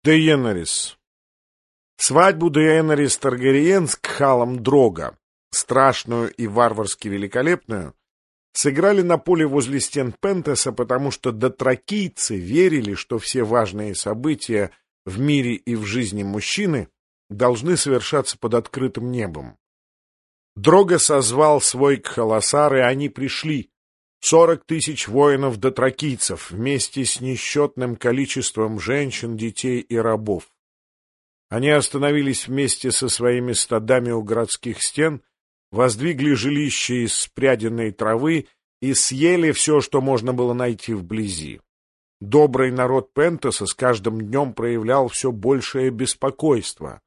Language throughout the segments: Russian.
Дейенерис. Свадьбу Дейенерис Таргариен с Кхалом Дрога, страшную и варварски великолепную, сыграли на поле возле стен Пентеса, потому что дотракийцы верили, что все важные события в мире и в жизни мужчины должны совершаться под открытым небом. Дрога созвал свой Кхаласар, и они пришли. 40 тысяч воинов-дотракийцев вместе с несчетным количеством женщин, детей и рабов. Они остановились вместе со своими стадами у городских стен, воздвигли жилище из спряденной травы и съели все, что можно было найти вблизи. Добрый народ Пентеса с каждым днем проявлял все большее беспокойство.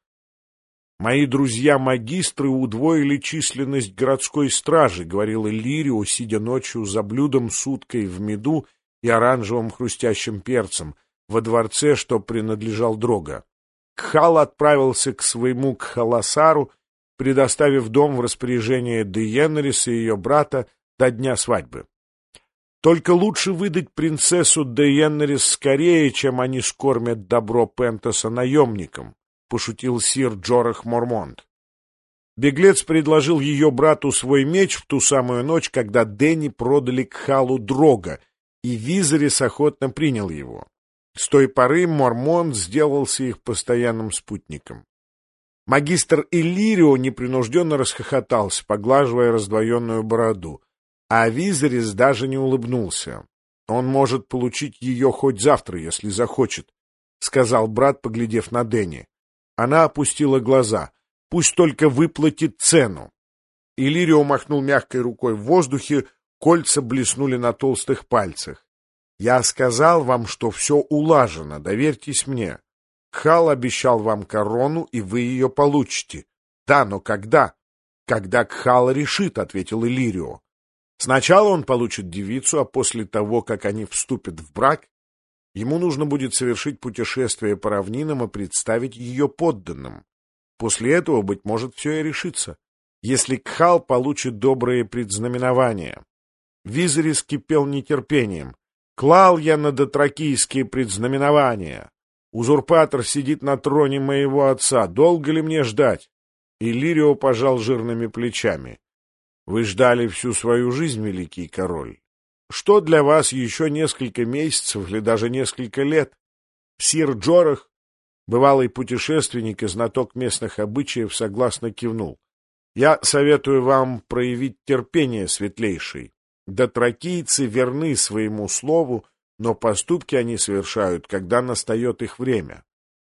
«Мои друзья-магистры удвоили численность городской стражи», — говорил Иллирио, сидя ночью за блюдом с уткой в меду и оранжевым хрустящим перцем во дворце, что принадлежал Дрога. Кхал отправился к своему Кхаласару, предоставив дом в распоряжение Дейенерис и ее брата до дня свадьбы. «Только лучше выдать принцессу Дейенерис скорее, чем они скормят добро Пентеса наемникам», — пошутил сир Джорах Мормонт. Беглец предложил ее брату свой меч в ту самую ночь, когда Дэнни продали Кхалу Дрога, и Визерис охотно принял его. С той поры Мормонт сделался их постоянным спутником. Магистр Иллирио непринужденно расхохотался, поглаживая раздвоенную бороду, а Визерис даже не улыбнулся. «Он может получить ее хоть завтра, если захочет», — сказал брат, поглядев на Дэнни. Она опустила глаза. «Пусть только выплатит цену». Иллирио махнул мягкой рукой в воздухе, кольца блеснули на толстых пальцах. «Я сказал вам, что все улажено, доверьтесь мне. Кхал обещал вам корону, и вы ее получите. Да, но когда?» «Когда Кхал решит», — ответил Иллирио. «Сначала он получит девицу, а после того, как они вступят в брак, ему нужно будет совершить путешествие по равнинам и представить ее подданным. После этого, быть может, все и решится, если Кхал получит добрые предзнаменования». Визерис кипел нетерпением. «Клал я на дотракийские предзнаменования. Узурпатор сидит на троне моего отца. Долго ли мне ждать?» Иллирио пожал жирными плечами. «Вы ждали всю свою жизнь, великий король. Что для вас еще несколько месяцев или даже несколько лет?» Сир Джорах, бывалый путешественник и знаток местных обычаев, согласно кивнул. «Я советую вам проявить терпение, светлейший. Дотракийцы верны своему слову, но поступки они совершают, когда настает их время.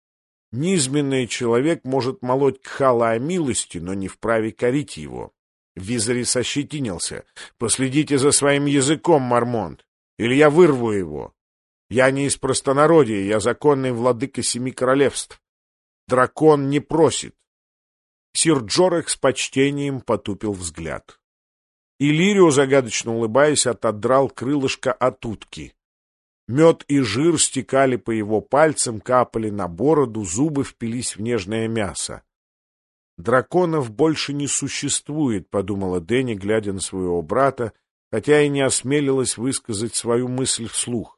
Низменный человек может молоть Кхала о милости, но не вправе корить его». Визерис ощетинился. «Последите за своим языком, Мормонт, или я вырву его. Я не из простонародья, я законный владыка 7 королевств. Дракон не просит». Сир Джорах с почтением потупил взгляд. Иллирио, загадочно улыбаясь, отодрал крылышко от утки. Мед и жир стекали по его пальцам, капали на бороду, зубы впились в нежное мясо. «Драконов больше не существует», — подумала Дэнни, глядя на своего брата, хотя и не осмелилась высказать свою мысль вслух.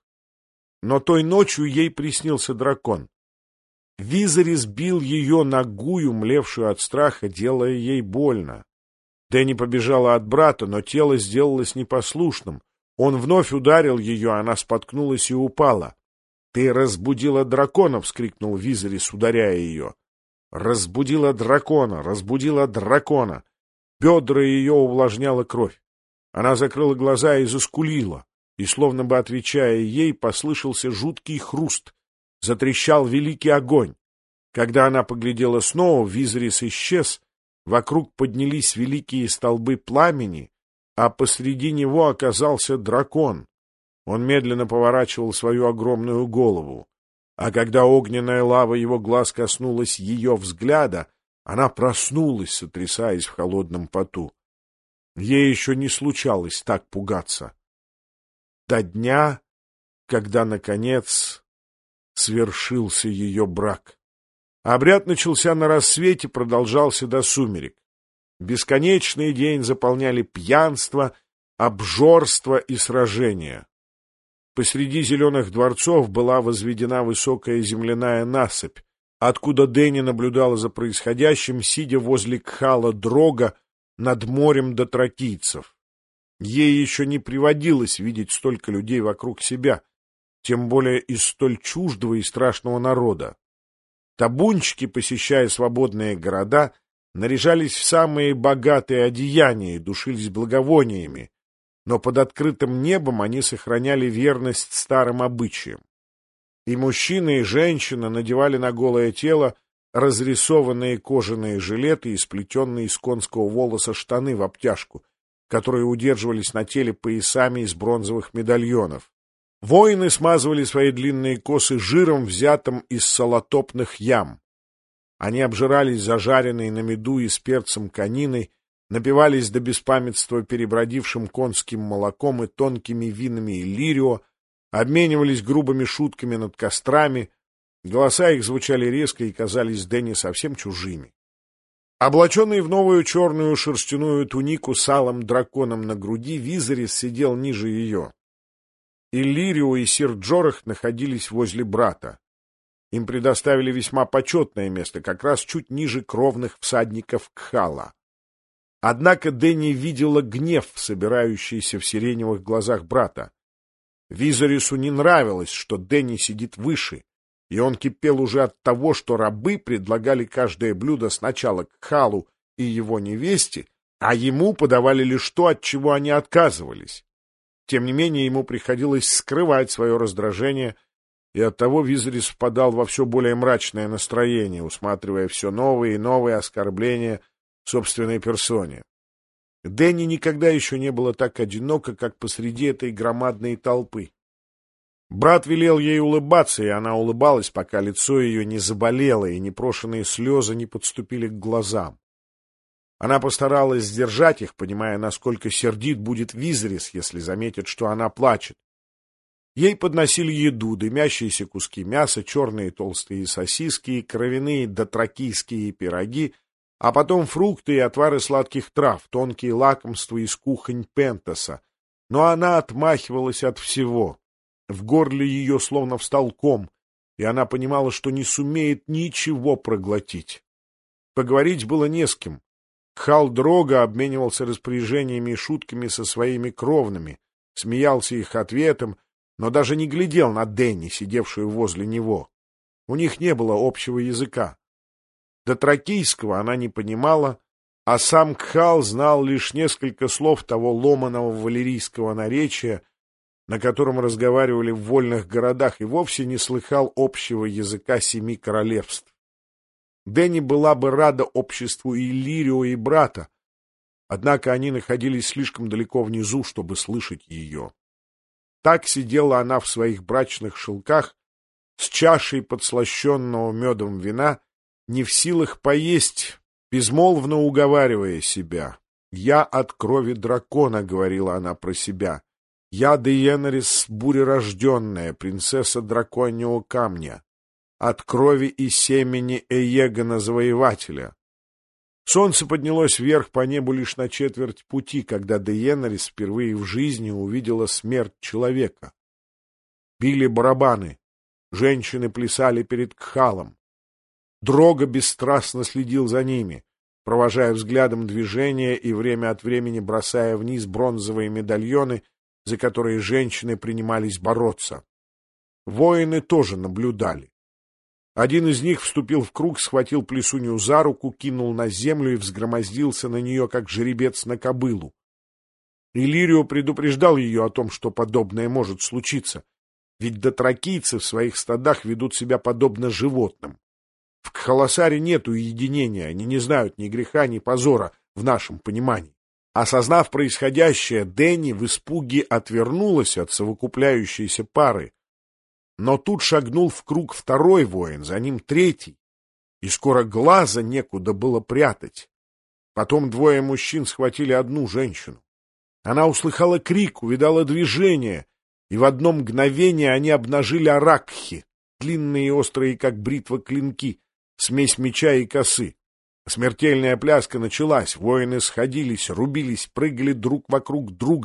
Но той ночью ей приснился дракон. Визерис бил ее нагую, млевшую от страха, делая ей больно. Дэнни побежала от брата, но тело сделалось непослушным. Он вновь ударил ее, она споткнулась и упала. «Ты разбудила дракона!» — вскрикнул Визерис, ударяя ее. «Разбудила дракона! Разбудила дракона!» Бедра ее увлажняла кровь. Она закрыла глаза и заскулила, и, словно бы отвечая ей, послышался жуткий хруст. Затрещал великий огонь. Когда она поглядела снова, Визерис исчез, вокруг поднялись великие столбы пламени, а посреди него оказался дракон. Он медленно поворачивал свою огромную голову. А когда огненная лава его глаз коснулась ее взгляда, она проснулась, сотрясаясь в холодном поту. Ей еще не случалось так пугаться. До дня, когда, наконец, свершился ее брак. Обряд начался на рассвете, продолжался до сумерек. Бесконечный день заполняли пьянство, обжорство и сражения. Посреди зеленых дворцов была возведена высокая земляная насыпь, откуда Дэнни наблюдала за происходящим, сидя возле Кхала Дрога над морем дотракийцев. Ей еще не приводилось видеть столько людей вокруг себя, тем более из столь чуждого и страшного народа. Табунчики, посещая свободные города, наряжались в самые богатые одеяния и душились благовониями, но под открытым небом они сохраняли верность старым обычаям. И мужчины, и женщины надевали на голое тело разрисованные кожаные жилеты и сплетенные из конского волоса штаны в обтяжку, которые удерживались на теле поясами из бронзовых медальонов. Воины смазывали свои длинные косы жиром, взятым из солотопных ям. Они обжирались зажаренной на меду и с перцем кониной, напивались до беспамятства перебродившим конским молоком и тонкими винами Иллирио, обменивались грубыми шутками над кострами, голоса их звучали резко и казались Дэнни совсем чужими. Облаченный в новую черную шерстяную тунику с алым драконом на груди, Визерис сидел ниже ее. Иллирио и сир Джорах находились возле брата. Им предоставили весьма почетное место, как раз чуть ниже кровных всадников Кхала. Однако Дэнни видела гнев, собирающийся в сиреневых глазах брата. Визерису не нравилось, что Дэнни сидит выше, и он кипел уже от того, что рабы предлагали каждое блюдо сначала Кхалу и его невесте, а ему подавали лишь то, от чего они отказывались. Тем не менее, ему приходилось скрывать свое раздражение, и оттого Визерис впадал во все более мрачное настроение, усматривая все новые и новые оскорбления собственной персоне. Дэнни никогда еще не было так одиноко, как посреди этой громадной толпы. Брат велел ей улыбаться, и она улыбалась, пока лицо ее не заболело, и непрошенные слезы не подступили к глазам. Она постаралась сдержать их, понимая, насколько сердит будет Визерис, если заметит, что она плачет. Ей подносили еду, дымящиеся куски мяса, черные толстые сосиски, кровяные дотракийские пироги, а потом фрукты и отвары сладких трав, тонкие лакомства из кухонь Пентаса. Но она отмахивалась от всего. В горле ее словно встал ком, и она понимала, что не сумеет ничего проглотить. Поговорить было не с кем. Кхал Дрога обменивался распоряжениями и шутками со своими кровными, смеялся их ответом, но даже не глядел на Дэнни, сидевшую возле него. У них не было общего языка. Дотракийского она не понимала, а сам Кхал знал лишь несколько слов того ломаного валерийского наречия, на котором разговаривали в вольных городах, и вовсе не слыхал общего языка 7 королевств. Дэнни была бы рада обществу Иллирио и брата, однако они находились слишком далеко внизу, чтобы слышать ее. Так сидела она в своих брачных шелках с чашей подслащенного медом вина, не в силах поесть, безмолвно уговаривая себя. «Я от крови дракона», — говорила она про себя. «Я Дейенерис бурерожденная, принцесса драконьего камня, от крови и семени Эегона-завоевателя». Солнце поднялось вверх по небу лишь на четверть пути, когда Дейенерис впервые в жизни увидела смерть человека. Били барабаны, женщины плясали перед Кхалом. Дрога бесстрастно следил за ними, провожая взглядом движения и время от времени бросая вниз бронзовые медальоны, за которые женщины принимались бороться. Воины тоже наблюдали. Один из них вступил в круг, схватил плесунью за руку, кинул на землю и взгромоздился на нее, как жеребец на кобылу. Иллирио предупреждал ее о том, что подобное может случиться, ведь дотракийцы в своих стадах ведут себя подобно животным. В Кхаласаре нет уединения, они не знают ни греха, ни позора в нашем понимании. Осознав происходящее, Дэнни в испуге отвернулась от совокупляющейся пары. Но тут шагнул в круг второй воин, за ним третий, и скоро глаза некуда было прятать. Потом двое мужчин схватили одну женщину. Она услыхала крик, увидала движение, и в одно мгновение они обнажили аракхи, длинные и острые, как бритва, клинки, смесь меча и косы. Смертельная пляска началась, воины сходились, рубились, прыгали друг вокруг друга.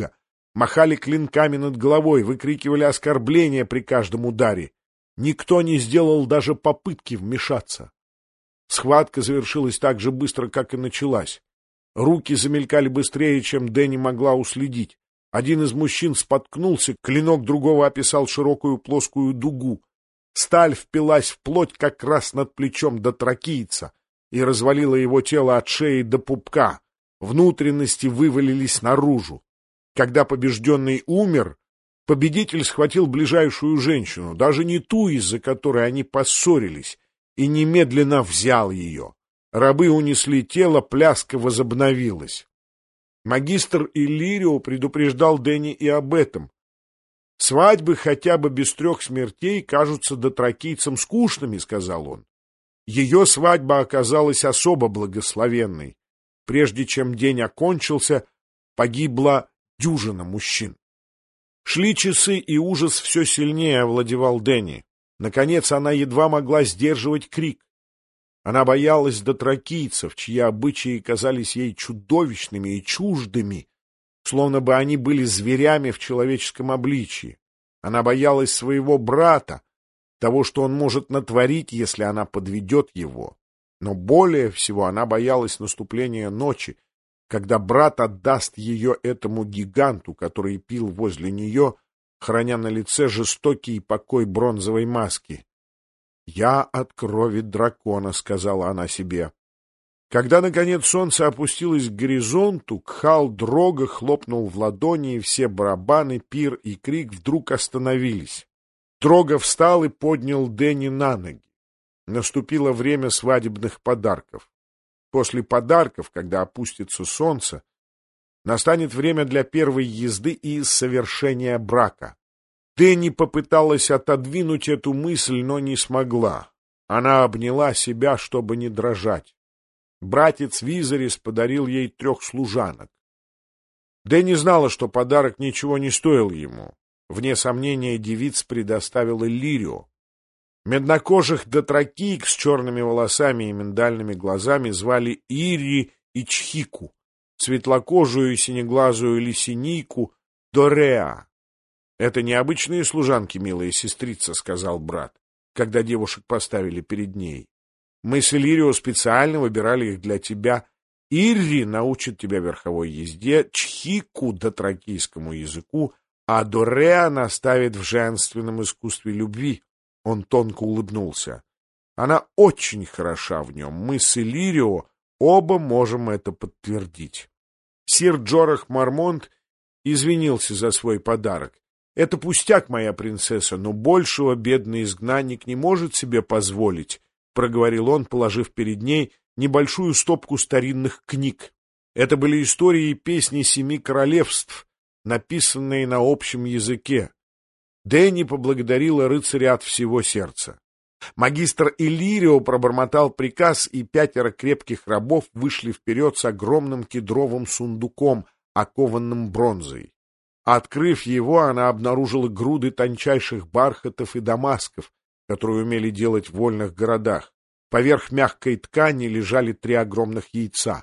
махали клинками над головой, выкрикивали оскорбления при каждом ударе. Никто не сделал даже попытки вмешаться. Схватка завершилась так же быстро, как и началась. Руки замелькали быстрее, чем Дэнни могла уследить. Один из мужчин споткнулся, клинок другого описал широкую плоскую дугу. Сталь впилась в плоть как раз над плечом дотракийца и развалила его тело от шеи до пупка. Внутренности вывалились наружу. Когда побежденный умер, победитель схватил ближайшую женщину, даже не ту, из-за которой они поссорились, и немедленно взял ее. Рабы унесли тело, пляска возобновилась. Магистр Иллирио предупреждал Дэнни и об этом. «Свадьбы хотя бы без 3 смертей кажутся дотракийцам скучными», — сказал он. Ее свадьба оказалась особо благословенной. Прежде чем день окончился, погибла дюжина мужчин. Шли часы, и ужас все сильнее овладевал Дэнни. Наконец она едва могла сдерживать крик. Она боялась дотракийцев, чьи обычаи казались ей чудовищными и чуждыми, словно бы они были зверями в человеческом обличии. Она боялась своего брата, того, что он может натворить, если она подведет его. Но более всего она боялась наступления ночи, когда брат отдаст ее этому гиганту, который пил возле нее, храня на лице жестокий покой бронзовой маски. «Я от крови дракона», — сказала она себе. Когда, наконец, солнце опустилось к горизонту, Кхал-Дрога хлопнул в ладони, и все барабаны, пир и крик вдруг остановились. Дрога встал и поднял Дэнни на ноги. Наступило время свадебных подарков. После подарков, когда опустится солнце, настанет время для первой езды и совершения брака. Дэнни попыталась отодвинуть эту мысль, но не смогла. Она обняла себя, чтобы не дрожать. Братец Визарис подарил ей 3 служанок. Дэнни знала, что подарок ничего не стоил ему. Вне сомнения, девиц предоставил Иллирио. Меднокожих дотракиек с черными волосами и миндальными глазами звали Ирри и Чхику, светлокожую и синеглазую Лисинийку — Дореа. «Это необычные служанки, милая сестрица», — сказал брат, когда девушек поставили перед ней. «Мы с Иллирио специально выбирали их для тебя. Ирри научит тебя верховой езде, Чхику — дотракийскому языку, а Дореа наставит в женственном искусстве любви». Он тонко улыбнулся. «Она очень хороша в нем. Мы с Иллирио оба можем это подтвердить». Сир Джорах Мармонт извинился за свой подарок. «Это пустяк, моя принцесса, но большего бедный изгнанник не может себе позволить», — проговорил он, положив перед ней небольшую стопку старинных книг. Это были истории и песни 7 королевств, написанные на общем языке. Дэнни поблагодарила рыцаря от всего сердца. Магистр Иллирио пробормотал приказ, и 5 крепких рабов вышли вперед с огромным кедровым сундуком, окованным бронзой. Открыв его, она обнаружила груды тончайших бархатов и дамасков, которые умели делать в вольных городах. Поверх мягкой ткани лежали 3 огромных яйца.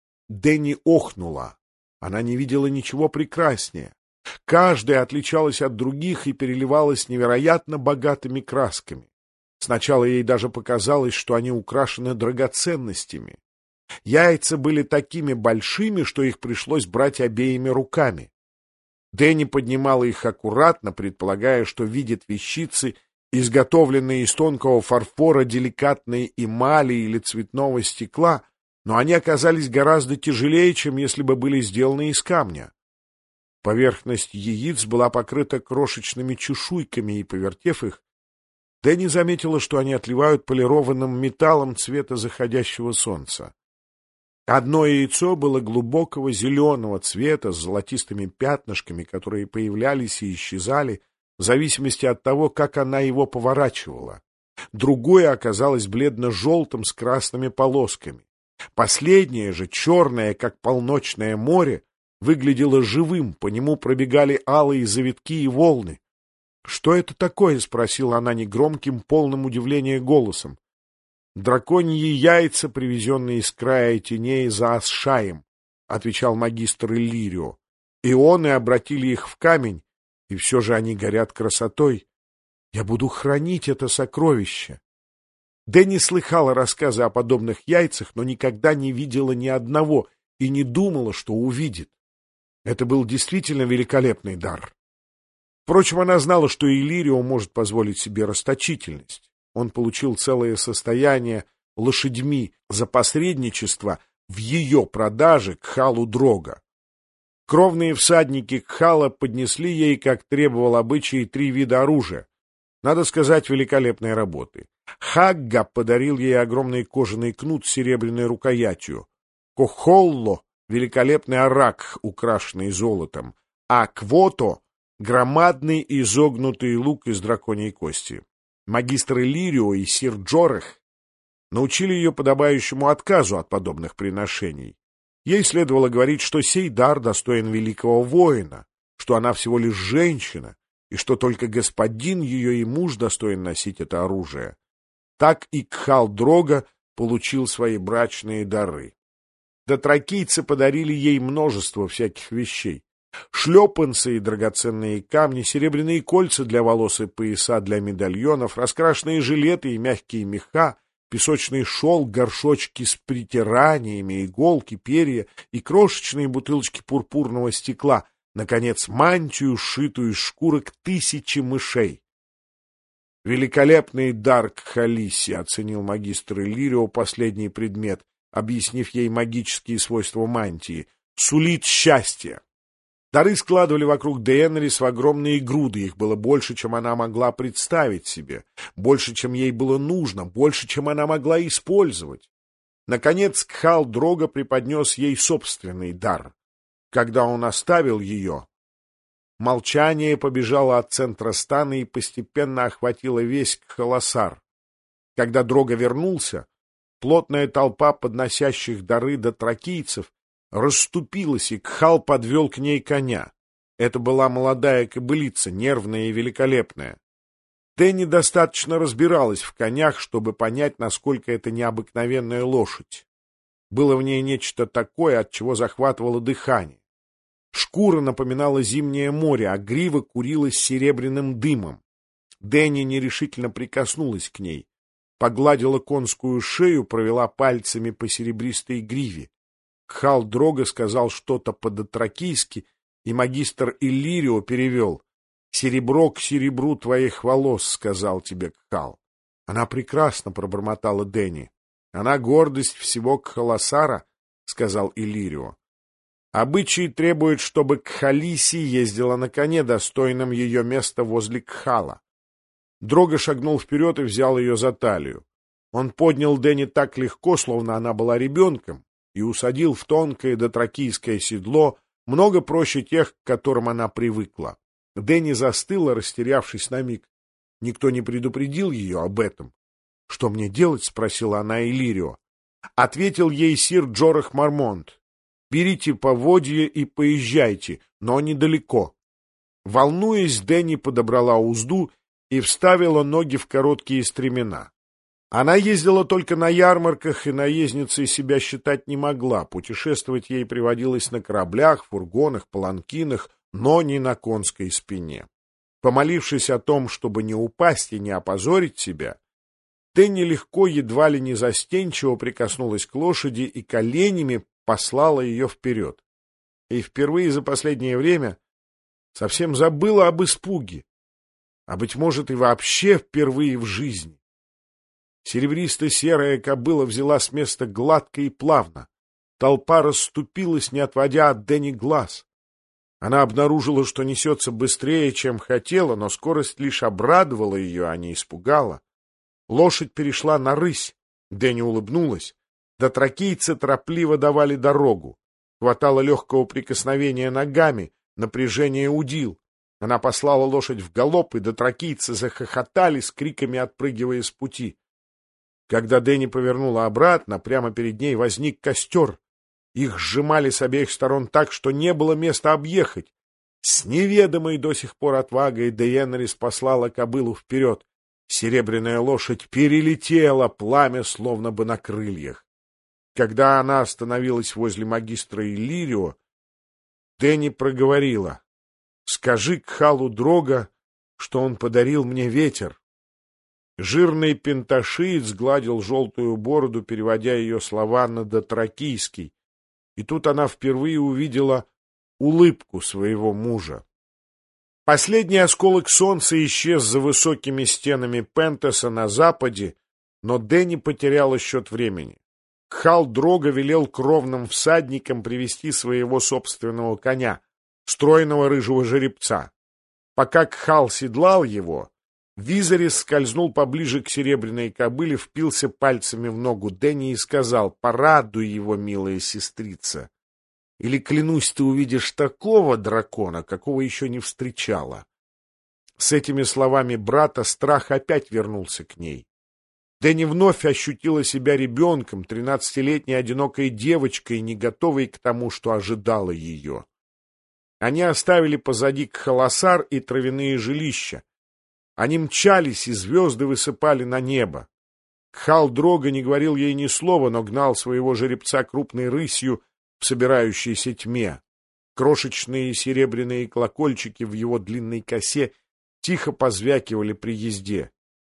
Дэнни охнула. Она не видела ничего прекраснее. Каждая отличалась от других и переливалась невероятно богатыми красками. Сначала ей даже показалось, что они украшены драгоценностями. Яйца были такими большими, что их пришлось брать обеими руками. Дэнни поднимала их аккуратно, предполагая, что видит вещицы, изготовленные из тонкого фарфора, деликатной эмали или цветного стекла, но они оказались гораздо тяжелее, чем если бы были сделаны из камня. Поверхность яиц была покрыта крошечными чешуйками, и, повертев их, Дэнни заметила, что они отливают полированным металлом цвета заходящего солнца. Одно яйцо было глубокого зеленого цвета с золотистыми пятнышками, которые появлялись и исчезали в зависимости от того, как она его поворачивала. Другое оказалось бледно-желтым с красными полосками. Последнее же, черное, как полночное море, выглядело живым, по нему пробегали алые завитки и волны. «Что это такое?» — спросила она негромким, полным удивления голосом. «Драконьи яйца, привезенные из края теней за Асшаем», — отвечал магистр Иллирио. Ионы обратили их в камень, и все же они горят красотой. Я буду хранить это сокровище. Дэнни слыхала рассказы о подобных яйцах, но никогда не видела ни одного и не думала, что увидит. Это был действительно великолепный дар. Впрочем, она знала, что Иллирио может позволить себе расточительность. Он получил целое состояние лошадьми за посредничество в ее продаже Кхалу Дрога. Кровные всадники Кхала поднесли ей, как требовал обычай, 3 вида оружия. Надо сказать, великолепной работы. Хагга подарил ей огромный кожаный кнут с серебряной рукоятью. Кохолло — великолепный арак, украшенный золотом. А Квото — громадный изогнутый лук из драконьей кости. Магистр Иллирио и сир Джорех научили ее подобающему отказу от подобных приношений. Ей следовало говорить, что сей дар достоин великого воина, что она всего лишь женщина, и что только господин ее и муж достоин носить это оружие. Так и Кхал Дрога получил свои брачные дары. Дотракийцы подарили ей множество всяких вещей. Шлепанцы и драгоценные камни, серебряные кольца для волос и пояса для медальонов, раскрашенные жилеты и мягкие меха, песочный шелк, горшочки с притираниями, иголки, перья и крошечные бутылочки пурпурного стекла, наконец, мантию, сшитую из шкурок 1000 мышей. Великолепный дар Кхалиси, оценил магистр Иллирио последний предмет, объяснив ей магические свойства мантии, сулит счастье. Дары складывали вокруг Дейенерис в огромные груды, их было больше, чем она могла представить себе, больше, чем ей было нужно, больше, чем она могла использовать. Наконец Кхал Дрога преподнес ей собственный дар. Когда он оставил ее, молчание побежало от центра стана и постепенно охватило весь Кхаласар. Когда Дрога вернулся, плотная толпа подносящих дары дотракийцев расступилась, и Кхал подвел к ней коня. Это была молодая кобылица, нервная и великолепная. Дэнни достаточно разбиралась в конях, чтобы понять, насколько это необыкновенная лошадь. Было в ней нечто такое, от чего захватывало дыхание. Шкура напоминала зимнее море, а грива курилась серебряным дымом. Дэнни нерешительно прикоснулась к ней, погладила конскую шею, провела пальцами по серебристой гриве. Кхал Дрога сказал что-то по-дотракийски, и магистр Иллирио перевел. «Серебро к серебру твоих волос», — сказал тебе Кхал. Она прекрасно пробормотала Дэнни. «Она гордость всего Кхаласара», — сказал Иллирио. «Обычай требует, чтобы Кхалиси ездила на коне, достойном ее места возле Кхала». Дрога шагнул вперед и взял ее за талию. Он поднял Дэнни так легко, словно она была ребенком, и усадил в тонкое дотракийское седло, много проще тех, к которым она привыкла. Дэнни застыла, растерявшись на миг. Никто не предупредил ее об этом. — Что мне делать? — спросила она Иллирио. Ответил ей сир Джорех Мармонт. — Берите поводья и поезжайте, но недалеко. Волнуясь, Дэнни подобрала узду и вставила ноги в короткие стремена. Она ездила только на ярмарках, и наездницей себя считать не могла. Путешествовать ей приводилось на кораблях, фургонах, паланкинах, но не на конской спине. Помолившись о том, чтобы не упасть и не опозорить себя, Дэнни легко, едва ли не застенчиво прикоснулась к лошади и коленями послала ее вперед. И впервые за последнее время совсем забыла об испуге, а, быть может, и вообще впервые в жизни. Серебристо-серая кобыла взяла с места гладко и плавно. Толпа расступилась, не отводя от Дэнни глаз. Она обнаружила, что несется быстрее, чем хотела, но скорость лишь обрадовала ее, а не испугала. Лошадь перешла на рысь. Дэнни улыбнулась. Дотракийцы торопливо давали дорогу. Хватало легкого прикосновения ногами, напряжения удил. Она послала лошадь в галоп, и дотракийцы захохотали, с криками отпрыгивая с пути. Когда Дэнни повернула обратно, прямо перед ней возник костер. Их сжимали с обеих сторон так, что не было места объехать. С неведомой до сих пор отвагой Дейенерис послала кобылу вперед. Серебряная лошадь перелетела, пламя словно бы на крыльях. Когда она остановилась возле магистра Иллирио, Дэнни проговорила: «Скажи Кхалу Дрога, что он подарил мне ветер». Жирный пенташиец гладил желтую бороду, переводя ее слова на дотракийский, и тут она впервые увидела улыбку своего мужа. Последний осколок солнца исчез за высокими стенами Пентеса на западе, но Дэнни потеряла счет времени. Кхал Дрога велел кровным всадникам привести своего собственного коня, стройного рыжего жеребца. Пока Кхал седлал его, Визарис скользнул поближе к серебряной кобыле, впился пальцами в ногу Дэнни и сказал: «Порадуй его, милая сестрица, или, клянусь, ты увидишь такого дракона, какого еще не встречала». С этими словами брата страх опять вернулся к ней. Дэнни вновь ощутила себя ребенком, 13-летней одинокой девочкой, не готовой к тому, что ожидало ее. Они оставили позади Кхаласар и травяные жилища. Они мчались, и звезды высыпали на небо. Кхал Дрога не говорил ей ни слова, но гнал своего жеребца крупной рысью в собирающейся тьме. Крошечные серебряные колокольчики в его длинной косе тихо позвякивали при езде.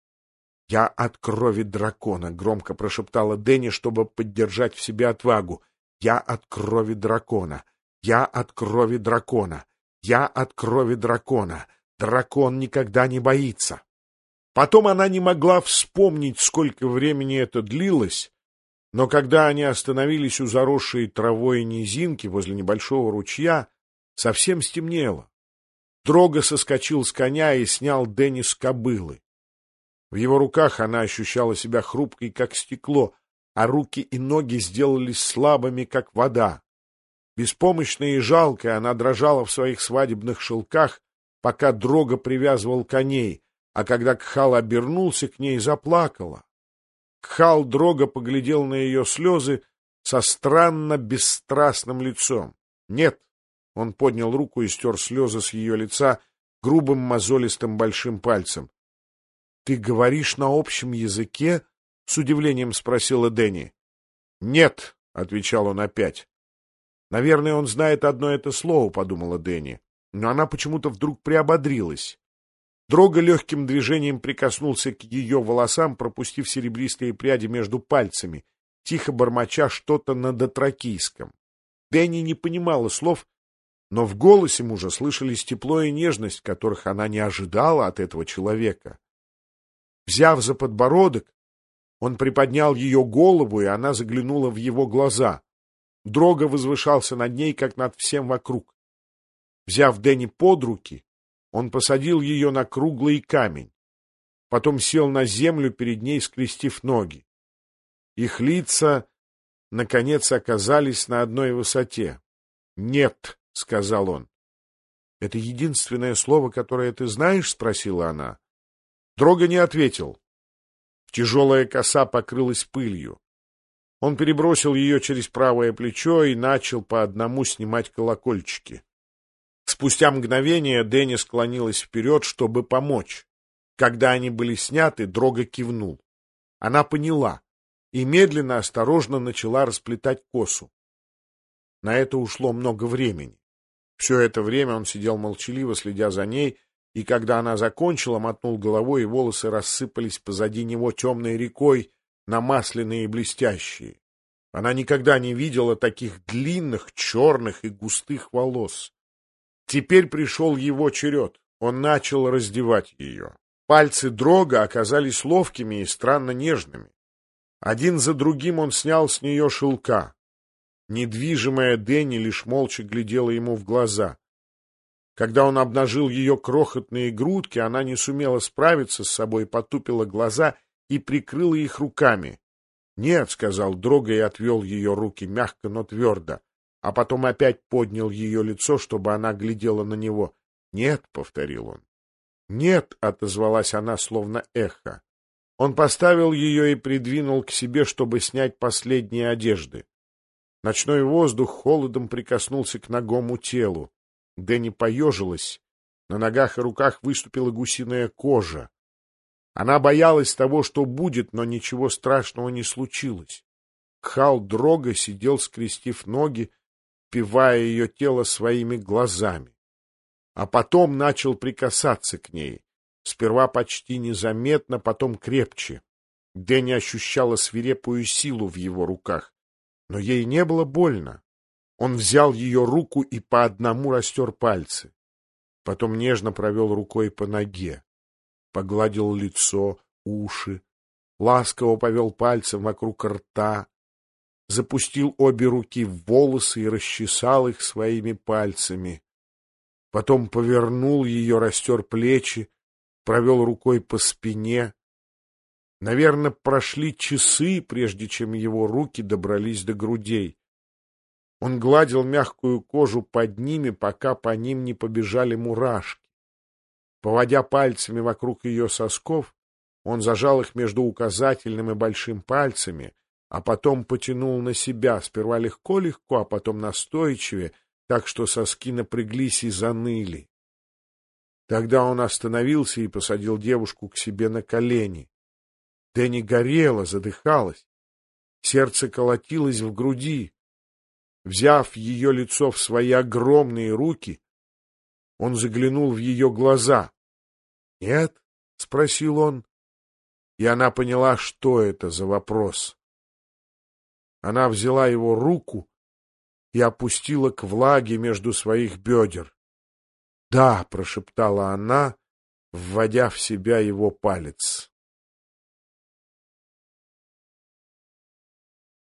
«Я от крови дракона», — громко прошептала Дэнни, чтобы поддержать в себе отвагу. «Я от крови дракона! Я от крови дракона! Я от крови дракона! Дракон никогда не боится!» Потом она не могла вспомнить, сколько времени это длилось, но когда они остановились у заросшей травой низинки возле небольшого ручья, совсем стемнело. Дрога соскочил с коня и снял Дэнни с кобылы. В его руках она ощущала себя хрупкой, как стекло, а руки и ноги сделались слабыми, как вода. Беспомощная и жалкая, она дрожала в своих свадебных шелках, пока Дрога привязывал коней, а когда Кхал обернулся к ней, заплакала. Кхал Дрога поглядел на ее слезы со странно бесстрастным лицом. «Нет», — он поднял руку и стер слезы с ее лица грубым мозолистым большим пальцем. «Ты говоришь на общем языке?» — с удивлением спросила Дэнни. «Нет», — отвечал он опять. «Наверное, он знает одно это слово», — подумала Дэнни, но она почему-то вдруг приободрилась. Дрога легким движением прикоснулся к ее волосам, пропустив серебристые пряди между пальцами, тихо бормоча что-то на дотракийском. Дэнни не понимала слов, но в голосе мужа слышались тепло и нежность, которых она не ожидала от этого человека. Взяв за подбородок, он приподнял ее голову, и она заглянула в его глаза. Дрога возвышался над ней, как над всем вокруг. Взяв Дэнни под руки, он посадил ее на круглый камень. Потом сел на землю перед ней, скрестив ноги. Их лица, наконец, оказались на одной высоте. «Нет», — сказал он. «Это единственное слово, которое ты знаешь?» — спросила она. Дрога не ответил. Тяжелая коса покрылась пылью. Он перебросил ее через правое плечо и начал по одному снимать колокольчики. Спустя мгновение Дэнни склонилась вперед, чтобы помочь. Когда они были сняты, Дрога кивнул. Она поняла и медленно, осторожно начала расплетать косу. На это ушло много времени. Все это время он сидел молчаливо, следя за ней, и когда она закончила, мотнул головой, и волосы рассыпались позади него темной рекой, намасленные и блестящие. Она никогда не видела таких длинных, черных и густых волос. Теперь пришел его черед. Он начал раздевать ее. Пальцы Дрога оказались ловкими и странно нежными. Один за другим он снял с нее шелка. Недвижимая Дэнни лишь молча глядела ему в глаза. Когда он обнажил ее крохотные грудки, она не сумела справиться с собой, потупила глаза и прикрыла их руками. «Нет», — сказал Дрога и отвел ее руки мягко, но твердо, а потом опять поднял ее лицо, чтобы она глядела на него. «Нет», — повторил он. «Нет», — отозвалась она, словно эхо. Он поставил ее и придвинул к себе, чтобы снять последние одежды. Ночной воздух холодом прикоснулся к нагому телу. Дэнни поежилась. На ногах и руках выступила гусиная кожа. Она боялась того, что будет, но ничего страшного не случилось. Кхал Дрога сидел, скрестив ноги, впивая ее тело своими глазами. А потом начал прикасаться к ней. Сперва почти незаметно, потом крепче. Дэнни ощущала свирепую силу в его руках, но ей не было больно. Он взял ее руку и по одному растер пальцы. Потом нежно провел рукой по ноге, погладил лицо, уши, ласково повел пальцем вокруг рта, запустил обе руки в волосы и расчесал их своими пальцами. Потом повернул ее, растер плечи, провел рукой по спине. Наверное, прошли часы, прежде чем его руки добрались до грудей. Он гладил мягкую кожу под ними, пока по ним не побежали мурашки. Поводя пальцами вокруг ее сосков, он зажал их между указательным и большим пальцами, а потом потянул на себя, сперва легко-легко, а потом настойчивее, так что соски напряглись и заныли. Тогда он остановился и посадил девушку к себе на колени. Дэнни горела, задыхалась. Сердце колотилось в груди. Взяв ее лицо в свои огромные руки, он заглянул в ее глаза. — Нет? — спросил он. И она поняла, что это за вопрос. Она взяла его руку и опустила к влаге между своих бедер. — Да, — прошептала она, вводя в себя его палец.